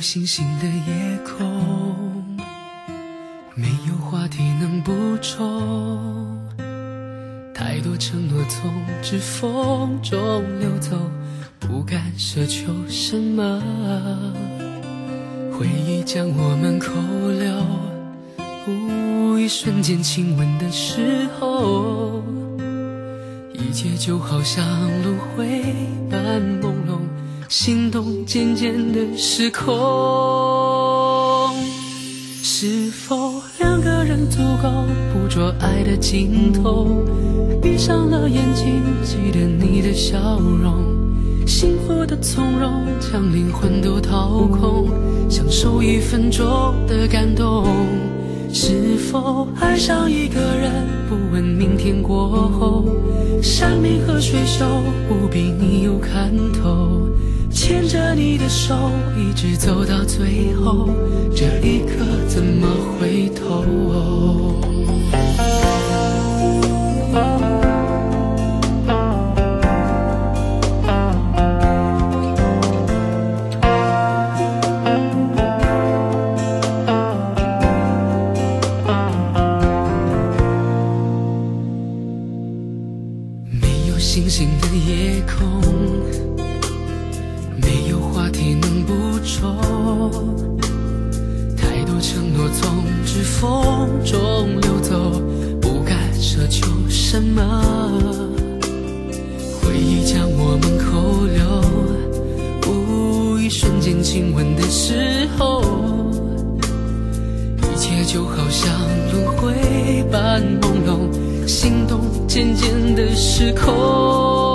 星星的夜空，没有话题能补充，太多承诺从指缝中流走，不敢奢求什么。回忆将我们扣留，一瞬间亲吻的时候，一切就好像轮回般朦胧，心动渐渐的失控。是否两个人足够捕捉爱的尽头？闭上了眼睛，记得你的笑容，幸福的从容，将灵魂都掏空，享受1分钟的感动。是否爱上一个人，不问明天过后，山明和水秀，不比你有看头，牵着你的手一直走到最后，这一刻怎么回头？星星的夜空，没有话题能补充，太多承诺从指缝中流走，不敢奢求什么。回忆将我们扣留，一瞬间亲吻的时候，一切就好像轮回般朦胧，心动渐渐的失控。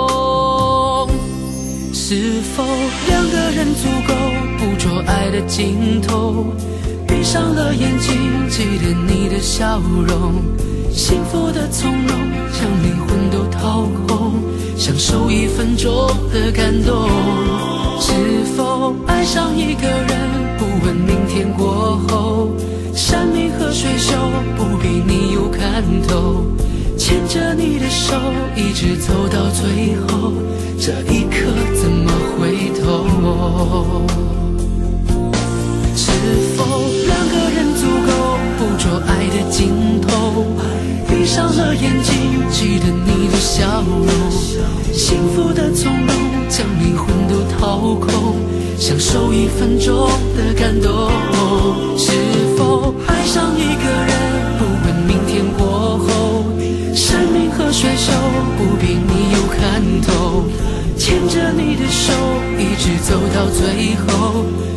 是否两个人足够捕捉爱的尽头？闭上了眼睛，记得你的笑容，幸福的从容，将灵魂都掏空，享受1分钟的感动。是否爱上一个人，不问明天过后，山明和水秀，不比你有看头，牵着你的手一直走到最后，这一刻怎么回头？是否两个人足够捕捉爱的尽头？闭上了眼睛，记得你的笑容，幸福的从容，将灵魂都掏空，享受1分钟的感动。是否爱上一个人，不问明天过后，山明和水秀，不比你有看头，牵着你的手一直走到最后，